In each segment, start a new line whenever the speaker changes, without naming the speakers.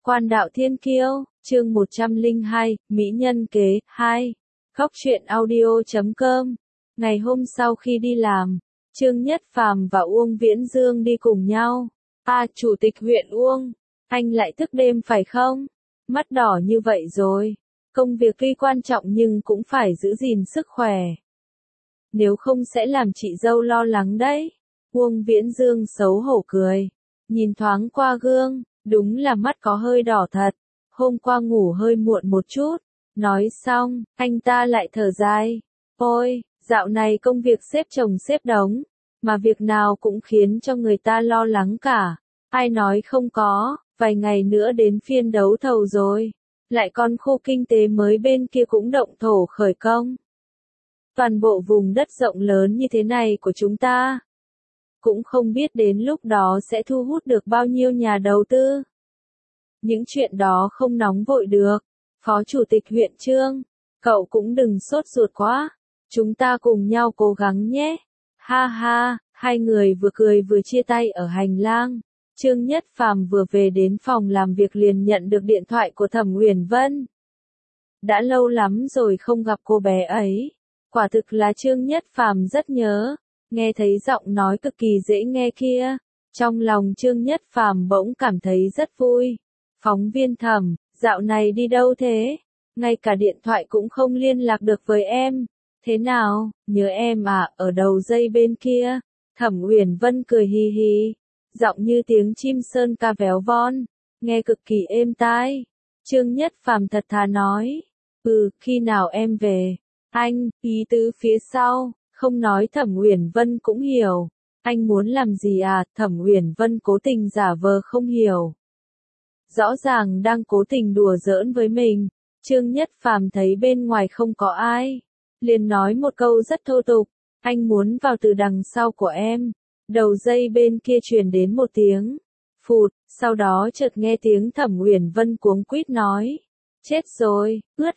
Quan đạo thiên kiêu, chương 102, Mỹ nhân kế, 2. Góc truyện audio.com. Ngày hôm sau khi đi làm, Trương Nhất Phàm và Uông Viễn Dương đi cùng nhau. Chủ tịch huyện Uông, anh lại thức đêm phải không? Mắt đỏ như vậy rồi. Công việc tuy quan trọng nhưng cũng phải giữ gìn sức khỏe. Nếu không sẽ làm chị dâu lo lắng đấy. Uông Viễn Dương xấu hổ cười. Nhìn thoáng qua gương, đúng là mắt có hơi đỏ thật. Hôm qua ngủ hơi muộn một chút. Nói xong, anh ta lại thở dài. Ôi, dạo này công việc xếp chồng xếp đống, mà việc nào cũng khiến cho người ta lo lắng cả. Ai nói không có, vài ngày nữa đến phiên đấu thầu rồi. Lại còn khu kinh tế mới bên kia cũng động thổ khởi công. Toàn bộ vùng đất rộng lớn như thế này của chúng ta, cũng không biết đến lúc đó sẽ thu hút được bao nhiêu nhà đầu tư. Những chuyện đó không nóng vội được. Phó Chủ tịch huyện Trương, cậu cũng đừng sốt ruột quá. Chúng ta cùng nhau cố gắng nhé. Ha ha, hai người vừa cười vừa chia tay ở hành lang. Trương Nhất Phàm vừa về đến phòng làm việc liền nhận được điện thoại của Thẩm Uyển Vân. Đã lâu lắm rồi không gặp cô bé ấy. Quả thực là Trương Nhất Phàm rất nhớ. Nghe thấy giọng nói cực kỳ dễ nghe kia, trong lòng Trương Nhất Phàm bỗng cảm thấy rất vui. Phóng viên Thẩm, dạo này đi đâu thế? Ngay cả điện thoại cũng không liên lạc được với em. Thế nào, nhớ em à? Ở đầu dây bên kia. Thẩm Uyển Vân cười hi hi, giọng như tiếng chim sơn ca véo von, nghe cực kỳ êm tai. Trương Nhất Phàm thật thà nói, khi nào em về? Anh, ý tứ phía sau, không nói Thẩm Uyển Vân cũng hiểu. Anh muốn làm gì à? Thẩm Uyển Vân cố tình giả vờ không hiểu. Rõ ràng đang cố tình đùa giỡn với mình. Trương Nhất Phàm thấy bên ngoài không có ai, liền nói một câu rất thô tục, anh muốn vào từ đằng sau của em. Đầu dây bên kia truyền đến một tiếng phụt, sau đó chợt nghe tiếng Thẩm Uyển Vân cuống quýt nói, chết rồi, ướt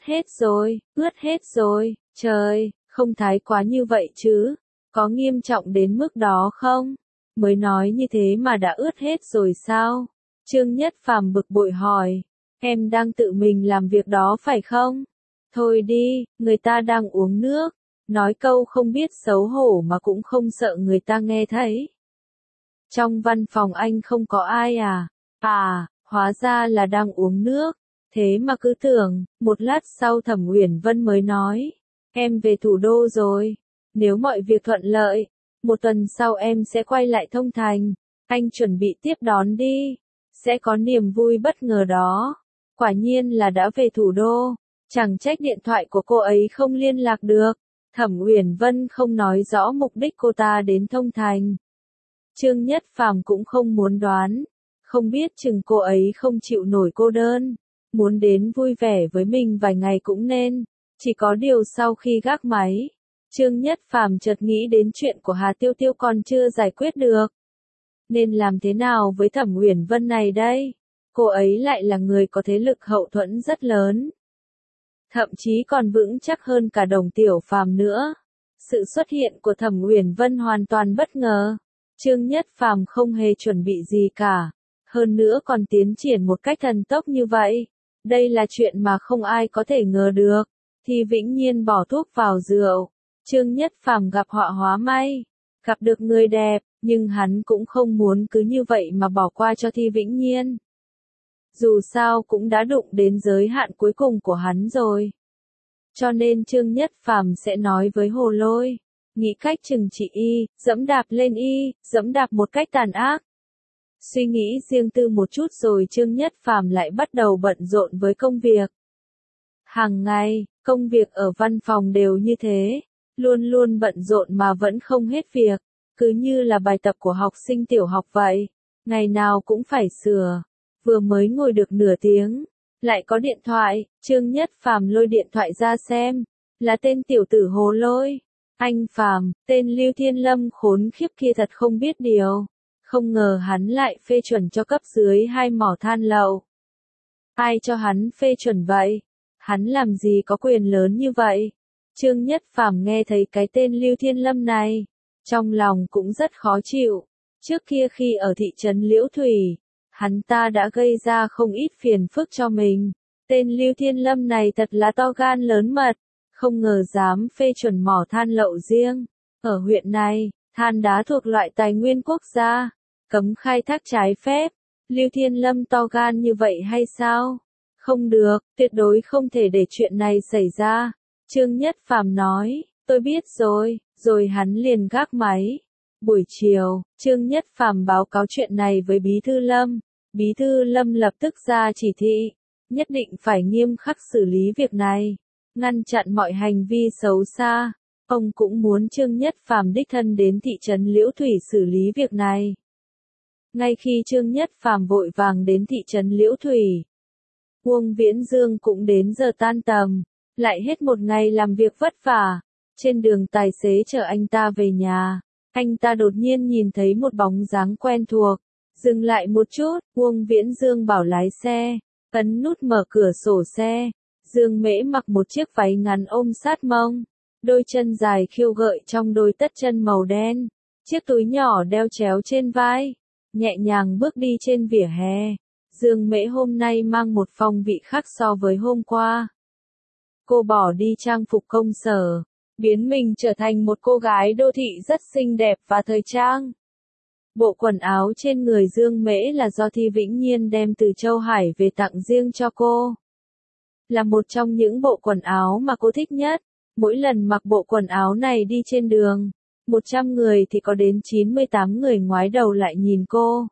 hết rồi, trời, không thái quá như vậy chứ, có nghiêm trọng đến mức đó không? Mới nói như thế mà đã ướt hết rồi sao? Trương Nhất Phàm bực bội hỏi, em đang tự mình làm việc đó phải không? Thôi đi, người ta đang uống nước. Nói câu không biết xấu hổ mà cũng không sợ người ta nghe thấy. Trong văn phòng anh không có ai à? Hóa ra là đang uống nước. Thế mà cứ tưởng. Một lát sau Thẩm Uyển Vân mới nói, em về thủ đô rồi. Nếu mọi việc thuận lợi, một tuần sau em sẽ quay lại Thông Thành. Anh chuẩn bị tiếp đón đi. Sẽ có niềm vui bất ngờ đó. Quả nhiên là đã về thủ đô. Chẳng trách điện thoại của cô ấy không liên lạc được. Thẩm Uyển Vân không nói rõ mục đích cô ta đến Thông Thành. Trương Nhất Phàm cũng không muốn đoán. Không biết chừng cô ấy không chịu nổi cô đơn. Muốn đến vui vẻ với mình vài ngày cũng nên. Chỉ có điều sau khi gác máy, Trương Nhất Phàm chợt nghĩ đến chuyện của Hà Tiêu Tiêu còn chưa giải quyết được. Nên làm thế nào với Thẩm Uyển Vân này đây? Cô ấy lại là người có thế lực hậu thuẫn rất lớn. Thậm chí còn vững chắc hơn cả Đồng Tiểu Phàm nữa. Sự xuất hiện của Thẩm Uyển Vân hoàn toàn bất ngờ. Trương Nhất Phàm không hề chuẩn bị gì cả. Hơn nữa còn tiến triển một cách thần tốc như vậy. Đây là chuyện mà không ai có thể ngờ được. Thì Vĩnh Nhiên bỏ thuốc vào rượu. Trương Nhất Phàm gặp họa hóa may. Gặp được người đẹp, nhưng hắn cũng không muốn cứ như vậy mà bỏ qua cho Thi Vĩnh Nhiên. Dù sao cũng đã đụng đến giới hạn cuối cùng của hắn rồi. Cho nên Trương Nhất Phàm sẽ nói với Hồ Lôi, nghĩ cách trừng trị dẫm đạp lên dẫm đạp một cách tàn ác. Suy nghĩ riêng tư một chút rồi Trương Nhất Phàm lại bắt đầu bận rộn với công việc. Hàng ngày, công việc ở văn phòng đều như thế, luôn luôn bận rộn mà vẫn không hết việc, cứ như là bài tập của học sinh tiểu học vậy, ngày nào cũng phải sửa. Vừa mới ngồi được nửa tiếng, lại có điện thoại. Trương Nhất Phàm lôi điện thoại ra xem, là tên tiểu tử Hồ Lôi. Anh Phàm, tên Lưu Thiên Lâm khốn khiếp kia thật không biết điều. Không ngờ hắn lại phê chuẩn cho cấp dưới 2 mỏ than lậu. Ai cho hắn phê chuẩn vậy? Hắn làm gì có quyền lớn như vậy? Trương Nhất Phàm nghe thấy cái tên Lưu Thiên Lâm này, trong lòng cũng rất khó chịu. Trước kia khi ở thị trấn Liễu Thủy, Hắn ta đã gây ra không ít phiền phức cho mình. Tên Lưu Thiên Lâm này thật là to gan lớn mật, không ngờ dám phê chuẩn mỏ than lậu riêng. Ở huyện này, than đá thuộc loại tài nguyên quốc gia, cấm khai thác trái phép. Lưu Thiên Lâm to gan như vậy hay sao? Không được, tuyệt đối không thể để chuyện này xảy ra. Trương Nhất Phàm nói, tôi biết rồi hắn liền gác máy. Buổi chiều, Trương Nhất Phàm báo cáo chuyện này với Bí thư Lâm. Bí thư Lâm lập tức ra chỉ thị, nhất định phải nghiêm khắc xử lý việc này, ngăn chặn mọi hành vi xấu xa. Ông cũng muốn Trương Nhất Phàm đích thân đến thị trấn Liễu Thủy xử lý việc này. Ngay khi Trương Nhất Phàm vội vàng đến thị trấn Liễu Thủy, Uông Viễn Dương cũng đến giờ tan tầm, lại hết một ngày làm việc vất vả. Trên đường tài xế chở anh ta về nhà, anh ta đột nhiên nhìn thấy một bóng dáng quen thuộc. Dừng lại một chút, Uông Viễn Dương bảo lái xe, ấn nút mở cửa sổ xe. Dương Mễ mặc một chiếc váy ngắn ôm sát mông, đôi chân dài khiêu gợi trong đôi tất chân màu đen, chiếc túi nhỏ đeo chéo trên vai, nhẹ nhàng bước đi trên vỉa hè. Dương Mễ hôm nay mang một phong vị khác so với hôm qua. Cô bỏ đi trang phục công sở, biến mình trở thành một cô gái đô thị rất xinh đẹp và thời trang. Bộ quần áo trên người Dương Mễ là do Thi Vĩnh Nhiên đem từ Châu Hải về tặng riêng cho cô. Là một trong những bộ quần áo mà cô thích nhất. Mỗi lần mặc bộ quần áo này đi trên đường, 100 người thì có đến 98 người ngoái đầu lại nhìn cô.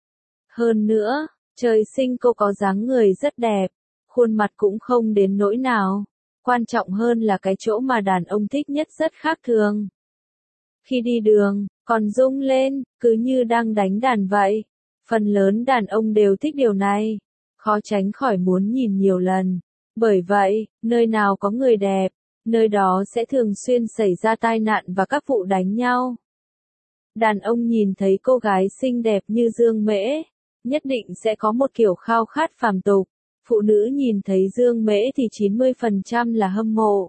Hơn nữa, trời sinh cô có dáng người rất đẹp, khuôn mặt cũng không đến nỗi nào. Quan trọng hơn là cái chỗ mà đàn ông thích nhất rất khác thường. Khi đi đường, còn rung lên, cứ như đang đánh đàn vậy. Phần lớn đàn ông đều thích điều này, khó tránh khỏi muốn nhìn nhiều lần. Bởi vậy, nơi nào có người đẹp, nơi đó sẽ thường xuyên xảy ra tai nạn và các vụ đánh nhau. Đàn ông nhìn thấy cô gái xinh đẹp như Dương Mễ, nhất định sẽ có một kiểu khao khát phàm tục. Phụ nữ nhìn thấy Dương Mễ thì 90% là hâm mộ,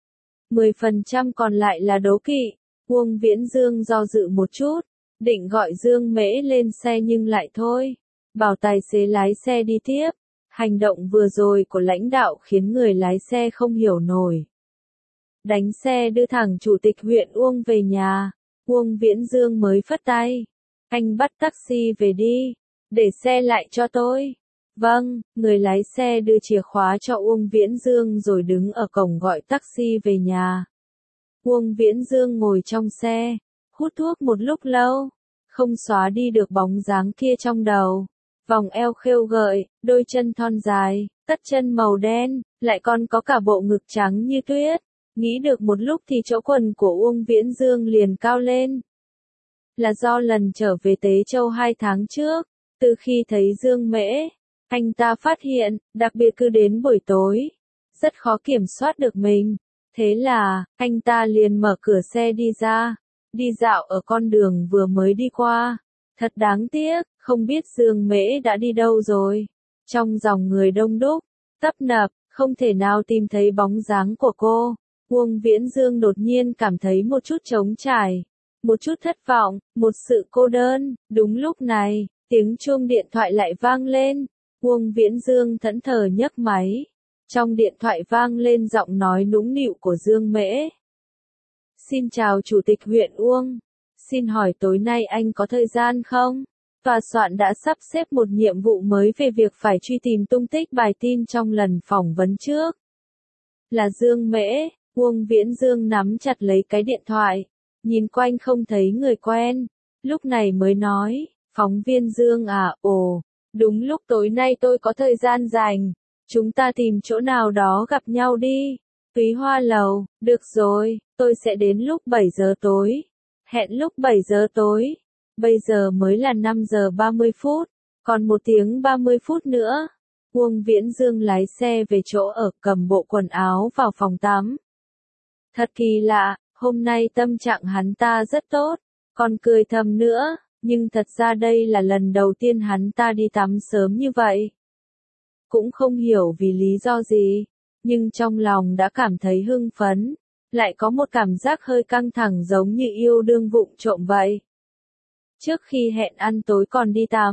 10% còn lại là đố kỵ. Uông Viễn Dương do dự một chút, định gọi Dương Mễ lên xe nhưng lại thôi, bảo tài xế lái xe đi tiếp. Hành động vừa rồi của lãnh đạo khiến người lái xe không hiểu nổi. Đánh xe đưa thẳng chủ tịch huyện Uông về nhà, Uông Viễn Dương mới phất tay. Anh bắt taxi về đi, để xe lại cho tôi. Vâng, người lái xe đưa chìa khóa cho Uông Viễn Dương rồi đứng ở cổng gọi taxi về nhà. Uông Viễn Dương ngồi trong xe, hút thuốc một lúc lâu, không xóa đi được bóng dáng kia trong đầu. Vòng eo khêu gợi, đôi chân thon dài, tất chân màu đen, lại còn có cả bộ ngực trắng như tuyết. Nghĩ được một lúc thì chỗ quần của Uông Viễn Dương liền cao lên. Là do lần trở về Tế Châu 2 tháng trước, từ khi thấy Dương Mễ, anh ta phát hiện, đặc biệt cứ đến buổi tối, rất khó kiểm soát được mình. Thế là, anh ta liền mở cửa xe đi ra, đi dạo ở con đường vừa mới đi qua. Thật đáng tiếc, không biết Dương Mễ đã đi đâu rồi. Trong dòng người đông đúc, tấp nập, không thể nào tìm thấy bóng dáng của cô. Uông Viễn Dương đột nhiên cảm thấy một chút trống trải, một chút thất vọng, một sự cô đơn. Đúng lúc này, tiếng chuông điện thoại lại vang lên. Uông Viễn Dương thẫn thờ nhấc máy. Trong điện thoại vang lên giọng nói nũng nịu của Dương Mễ. Xin chào Chủ tịch huyện Uông. Xin hỏi tối nay anh có thời gian không? Tòa soạn đã sắp xếp một nhiệm vụ mới về việc phải truy tìm tung tích bài tin trong lần phỏng vấn trước. Là Dương Mễ. Uông Viễn Dương nắm chặt lấy cái điện thoại, nhìn quanh không thấy người quen, lúc này mới nói, phóng viên Dương à, ồ, đúng lúc tối nay tôi có thời gian rảnh, chúng ta tìm chỗ nào đó gặp nhau đi. Túy Hoa Lầu, được rồi, tôi sẽ đến lúc 7 giờ tối. Hẹn lúc 7 giờ tối. Bây giờ mới là 5 giờ 30 phút, còn 1 tiếng 30 phút nữa. Uông Viễn Dương lái xe về chỗ ở, cầm bộ quần áo vào phòng tắm. Thật kỳ lạ, hôm nay tâm trạng hắn ta rất tốt, còn cười thầm nữa, nhưng thật ra đây là lần đầu tiên hắn ta đi tắm sớm như vậy. Cũng không hiểu vì lý do gì, nhưng trong lòng đã cảm thấy hưng phấn, lại có một cảm giác hơi căng thẳng giống như yêu đương vụng trộm vậy. Trước khi hẹn ăn tối còn đi tắm,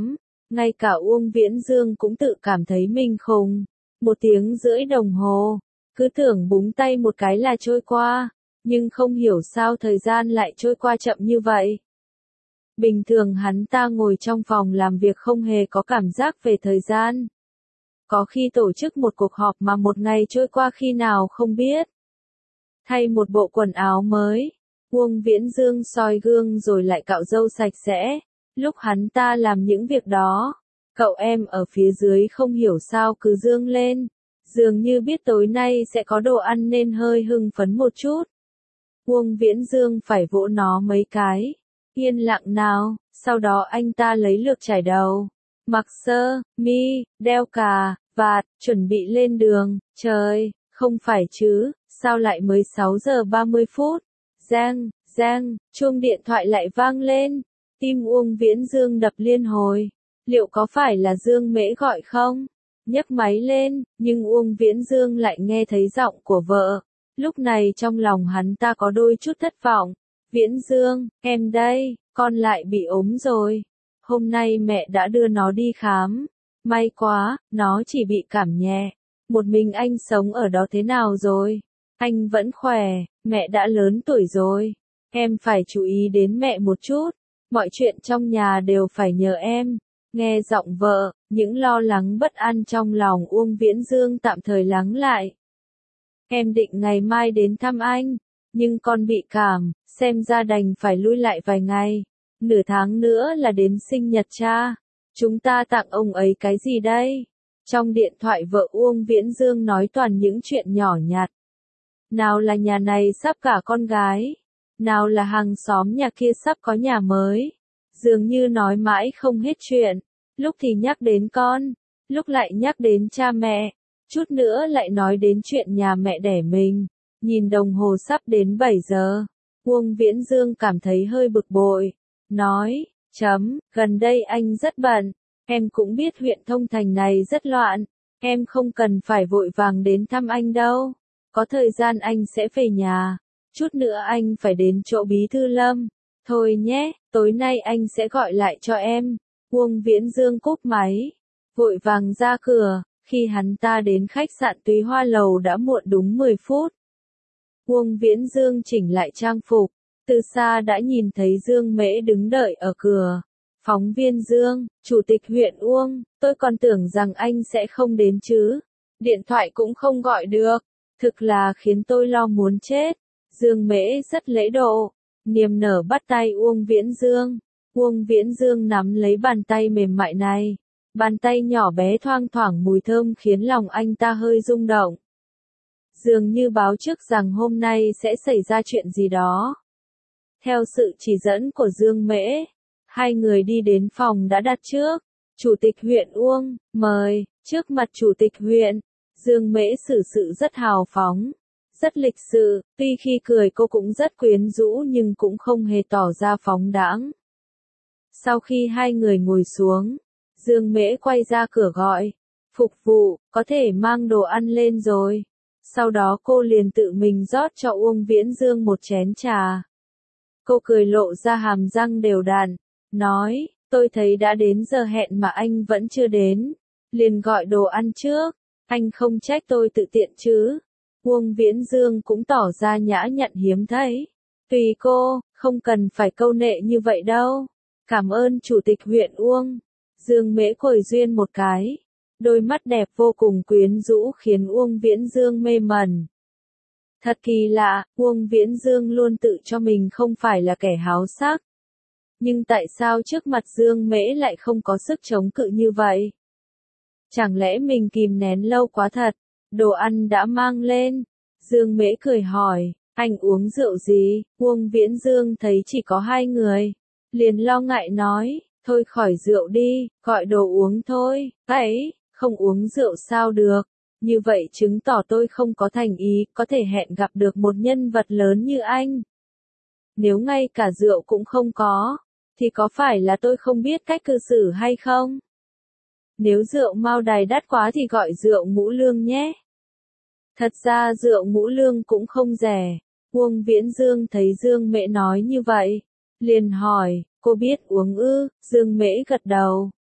Ngay cả Uông Viễn Dương cũng tự cảm thấy mình khùng. 1 tiếng rưỡi đồng hồ, cứ tưởng búng tay một cái là trôi qua, nhưng không hiểu sao thời gian lại trôi qua chậm như vậy. Bình thường hắn ta ngồi trong phòng làm việc không hề có cảm giác về thời gian. Có khi tổ chức một cuộc họp mà một ngày trôi qua khi nào không biết. Thay một bộ quần áo mới, Uông Viễn Dương soi gương rồi lại cạo râu sạch sẽ. Lúc hắn ta làm những việc đó, cậu em ở phía dưới không hiểu sao cứ dương lên. Dường như biết tối nay sẽ có đồ ăn nên hơi hưng phấn một chút. Uông Viễn Dương phải vỗ nó mấy cái. Yên lặng nào, sau đó anh ta lấy lược chải đầu. Mặc sơ, mi, đeo cà, vạt, chuẩn bị lên đường. Trời, không phải chứ, sao lại mới 6 giờ 30 phút? Giang, giang, chuông điện thoại lại vang lên. Tim Uông Viễn Dương đập liên hồi. Liệu có phải là Dương Mễ gọi không? Nhấc máy lên, nhưng Uông Viễn Dương lại nghe thấy giọng của vợ. Lúc này trong lòng hắn ta có đôi chút thất vọng. Viễn Dương, em đây, con lại bị ốm rồi. Hôm nay mẹ đã đưa nó đi khám. May quá, nó chỉ bị cảm nhẹ. Một mình anh sống ở đó thế nào rồi? Anh vẫn khỏe, mẹ đã lớn tuổi rồi. Em phải chú ý đến mẹ một chút. Mọi chuyện trong nhà đều phải nhờ em. Nghe giọng vợ, những lo lắng bất an trong lòng Uông Viễn Dương tạm thời lắng lại. Em định ngày mai đến thăm anh, nhưng con bị cảm, xem ra đành phải lui lại vài ngày. Nửa tháng nữa là đến sinh nhật cha. Chúng ta tặng ông ấy cái gì đây? Trong điện thoại vợ Uông Viễn Dương nói toàn những chuyện nhỏ nhặt. Nào là nhà này sắp cả con gái. Nào là hàng xóm nhà kia sắp có nhà mới. Dường như nói mãi không hết chuyện. Lúc thì nhắc đến con, lúc lại nhắc đến cha mẹ, chút nữa lại nói đến chuyện nhà mẹ đẻ mình. Nhìn đồng hồ sắp đến 7 giờ, Uông Viễn Dương cảm thấy hơi bực bội. Nói, gần đây anh rất bận, em cũng biết huyện Thông Thành này rất loạn, em không cần phải vội vàng đến thăm anh đâu. Có thời gian anh sẽ về nhà, chút nữa anh phải đến chỗ Bí Thư Lâm. Thôi nhé, tối nay anh sẽ gọi lại cho em. Uông Viễn Dương cúp máy, vội vàng ra cửa. Khi hắn ta đến khách sạn Túy Hoa Lầu đã muộn đúng 10 phút. Uông Viễn Dương chỉnh lại trang phục, từ xa đã nhìn thấy Dương Mễ đứng đợi ở cửa. Phóng viên Dương, chủ tịch huyện Uông, tôi còn tưởng rằng anh sẽ không đến chứ. Điện thoại cũng không gọi được, thực là khiến tôi lo muốn chết. Dương Mễ rất lễ độ, niềm nở bắt tay Uông Viễn Dương. Uông Viễn Dương nắm lấy bàn tay mềm mại này. Bàn tay nhỏ bé thoang thoảng mùi thơm khiến lòng anh ta hơi rung động. Dường như báo trước rằng hôm nay sẽ xảy ra chuyện gì đó. Theo sự chỉ dẫn của Dương Mễ, hai người đi đến phòng đã đặt trước. Chủ tịch huyện Uông, mời, trước mặt chủ tịch huyện. Dương Mễ xử sự rất hào phóng, rất lịch sự, tuy khi cười cô cũng rất quyến rũ nhưng cũng không hề tỏ ra phóng đãng. Sau khi hai người ngồi xuống, Dương Mễ quay ra cửa gọi, phục vụ, có thể mang đồ ăn lên rồi. Sau đó cô liền tự mình rót cho Uông Viễn Dương một chén trà. Cô cười lộ ra hàm răng đều đặn, nói, tôi thấy đã đến giờ hẹn mà anh vẫn chưa đến, liền gọi đồ ăn trước, anh không trách tôi tự tiện chứ. Uông Viễn Dương cũng tỏ ra nhã nhặn hiếm thấy. Tùy cô, không cần phải câu nệ như vậy đâu. Cảm ơn chủ tịch huyện Uông. Dương Mễ khồi duyên một cái. Đôi mắt đẹp vô cùng quyến rũ khiến Uông Viễn Dương mê mẩn. Thật kỳ lạ, Uông Viễn Dương luôn tự cho mình không phải là kẻ háo sắc. Nhưng tại sao trước mặt Dương Mễ lại không có sức chống cự như vậy? Chẳng lẽ mình kìm nén lâu quá thật? Đồ ăn đã mang lên. Dương Mễ cười hỏi, anh uống rượu gì? Uông Viễn Dương thấy chỉ có hai người. Liền lo ngại nói, thôi khỏi rượu đi, gọi đồ uống thôi. Ấy, không uống rượu sao được? Như vậy chứng tỏ tôi không có thành ý, có thể hẹn gặp được một nhân vật lớn như anh. Nếu ngay cả rượu cũng không có, thì có phải là tôi không biết cách cư xử hay không? Nếu rượu Mao Đài đắt quá thì gọi rượu Ngũ Lương nhé. Thật ra rượu Ngũ Lương cũng không rẻ. Uông Viễn Dương thấy Dương Mễ nói như vậy, liền hỏi, cô biết uống ư? Dương Mễ gật đầu.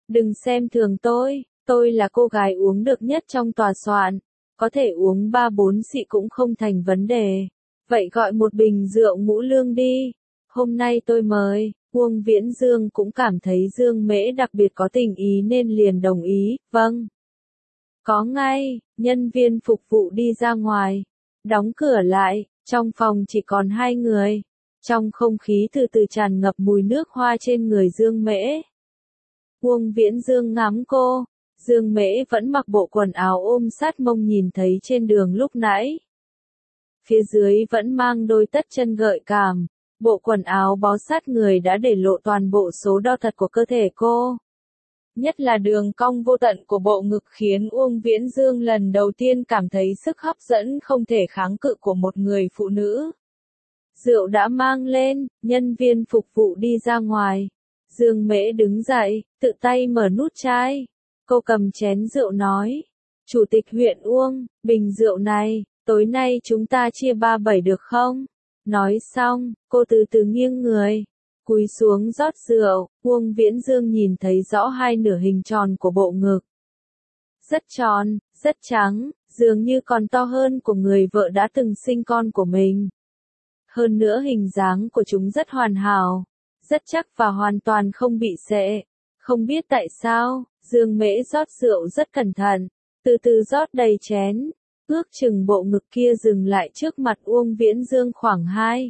Đừng xem thường tôi là cô gái uống được nhất trong tòa soạn, có thể uống 3-4 xị cũng không thành vấn đề. Vậy gọi một bình rượu ngũ lương đi, hôm nay tôi mời. Uông Viễn Dương cũng cảm thấy Dương Mễ đặc biệt có tình ý nên liền đồng ý, vâng. Có ngay, nhân viên phục vụ đi ra ngoài, đóng cửa lại, trong phòng chỉ còn 2 người. Trong không khí từ từ tràn ngập mùi nước hoa trên người Dương Mễ. Uông Viễn Dương ngắm cô, Dương Mễ vẫn mặc bộ quần áo ôm sát mông nhìn thấy trên đường lúc nãy. Phía dưới vẫn mang đôi tất chân gợi cảm, bộ quần áo bó sát người đã để lộ toàn bộ số đo thật của cơ thể cô. Nhất là đường cong vô tận của bộ ngực khiến Uông Viễn Dương lần đầu tiên cảm thấy sức hấp dẫn không thể kháng cự của một người phụ nữ. Rượu đã mang lên, nhân viên phục vụ đi ra ngoài. Dương Mễ đứng dậy, tự tay mở nút chai. Cô cầm chén rượu nói. Chủ tịch huyện Uông, bình rượu này, tối nay chúng ta chia 3/7 được không? Nói xong, cô từ từ nghiêng người, cúi xuống rót rượu. Uông Viễn Dương nhìn thấy rõ hai nửa hình tròn của bộ ngực. Rất tròn, rất trắng, dường như còn to hơn của người vợ đã từng sinh con của mình. Hơn nữa hình dáng của chúng rất hoàn hảo, rất chắc và hoàn toàn không bị sệ. Không biết tại sao, Dương Mễ rót rượu rất cẩn thận, từ từ rót đầy chén. Ước chừng bộ ngực kia dừng lại trước mặt Uông Viễn Dương khoảng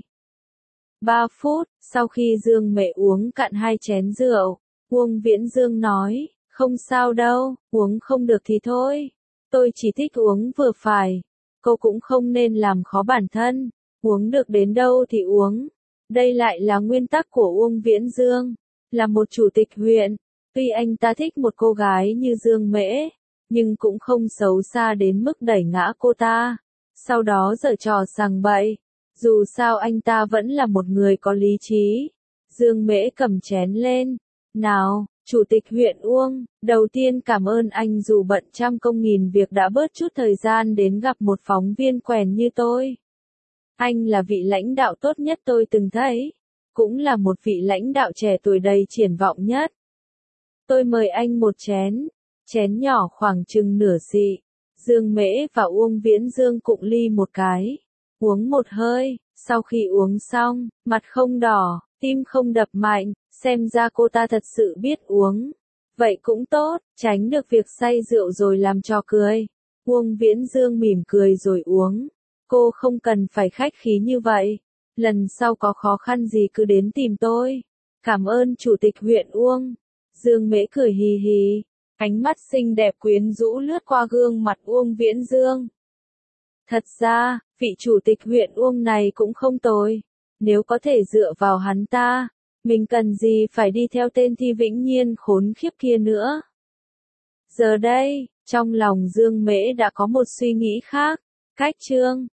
2-3 phút, sau khi Dương Mễ uống cạn 2 chén rượu, Uông Viễn Dương nói, không sao đâu, uống không được thì thôi, tôi chỉ thích uống vừa phải, cô cũng không nên làm khó bản thân, uống được đến đâu thì uống. Đây lại là nguyên tắc của Uông Viễn Dương, là một chủ tịch huyện, tuy anh ta thích một cô gái như Dương Mễ, nhưng cũng không xấu xa đến mức đẩy ngã cô ta, sau đó giở trò sằng bậy. Dù sao anh ta vẫn là một người có lý trí. Dương Mễ cầm chén lên. Nào, Chủ tịch huyện Uông, đầu tiên cảm ơn anh dù bận trăm công nghìn việc đã bớt chút thời gian đến gặp một phóng viên quèn như tôi. Anh là vị lãnh đạo tốt nhất tôi từng thấy, cũng là một vị lãnh đạo trẻ tuổi đầy triển vọng nhất. Tôi mời anh một chén. Chén nhỏ khoảng chừng nửa xị. Dương Mễ và Uông Viễn Dương cụng ly một cái. Uống một hơi, sau khi uống xong, mặt không đỏ, tim không đập mạnh, xem ra cô ta thật sự biết uống. Vậy cũng tốt, tránh được việc say rượu rồi làm trò cười. Uông Viễn Dương mỉm cười rồi uống. Cô không cần phải khách khí như vậy. Lần sau có khó khăn gì cứ đến tìm tôi. Cảm ơn Chủ tịch huyện Uông. Dương Mễ cười hì hì. Ánh mắt xinh đẹp quyến rũ lướt qua gương mặt Uông Viễn Dương. Thật ra, vị chủ tịch huyện Uông này cũng không tồi. Nếu có thể dựa vào hắn ta, mình cần gì phải đi theo tên Thi Vĩnh Nhiên khốn khiếp kia nữa. Giờ đây, trong lòng Dương Mễ đã có một suy nghĩ khác. Cách chương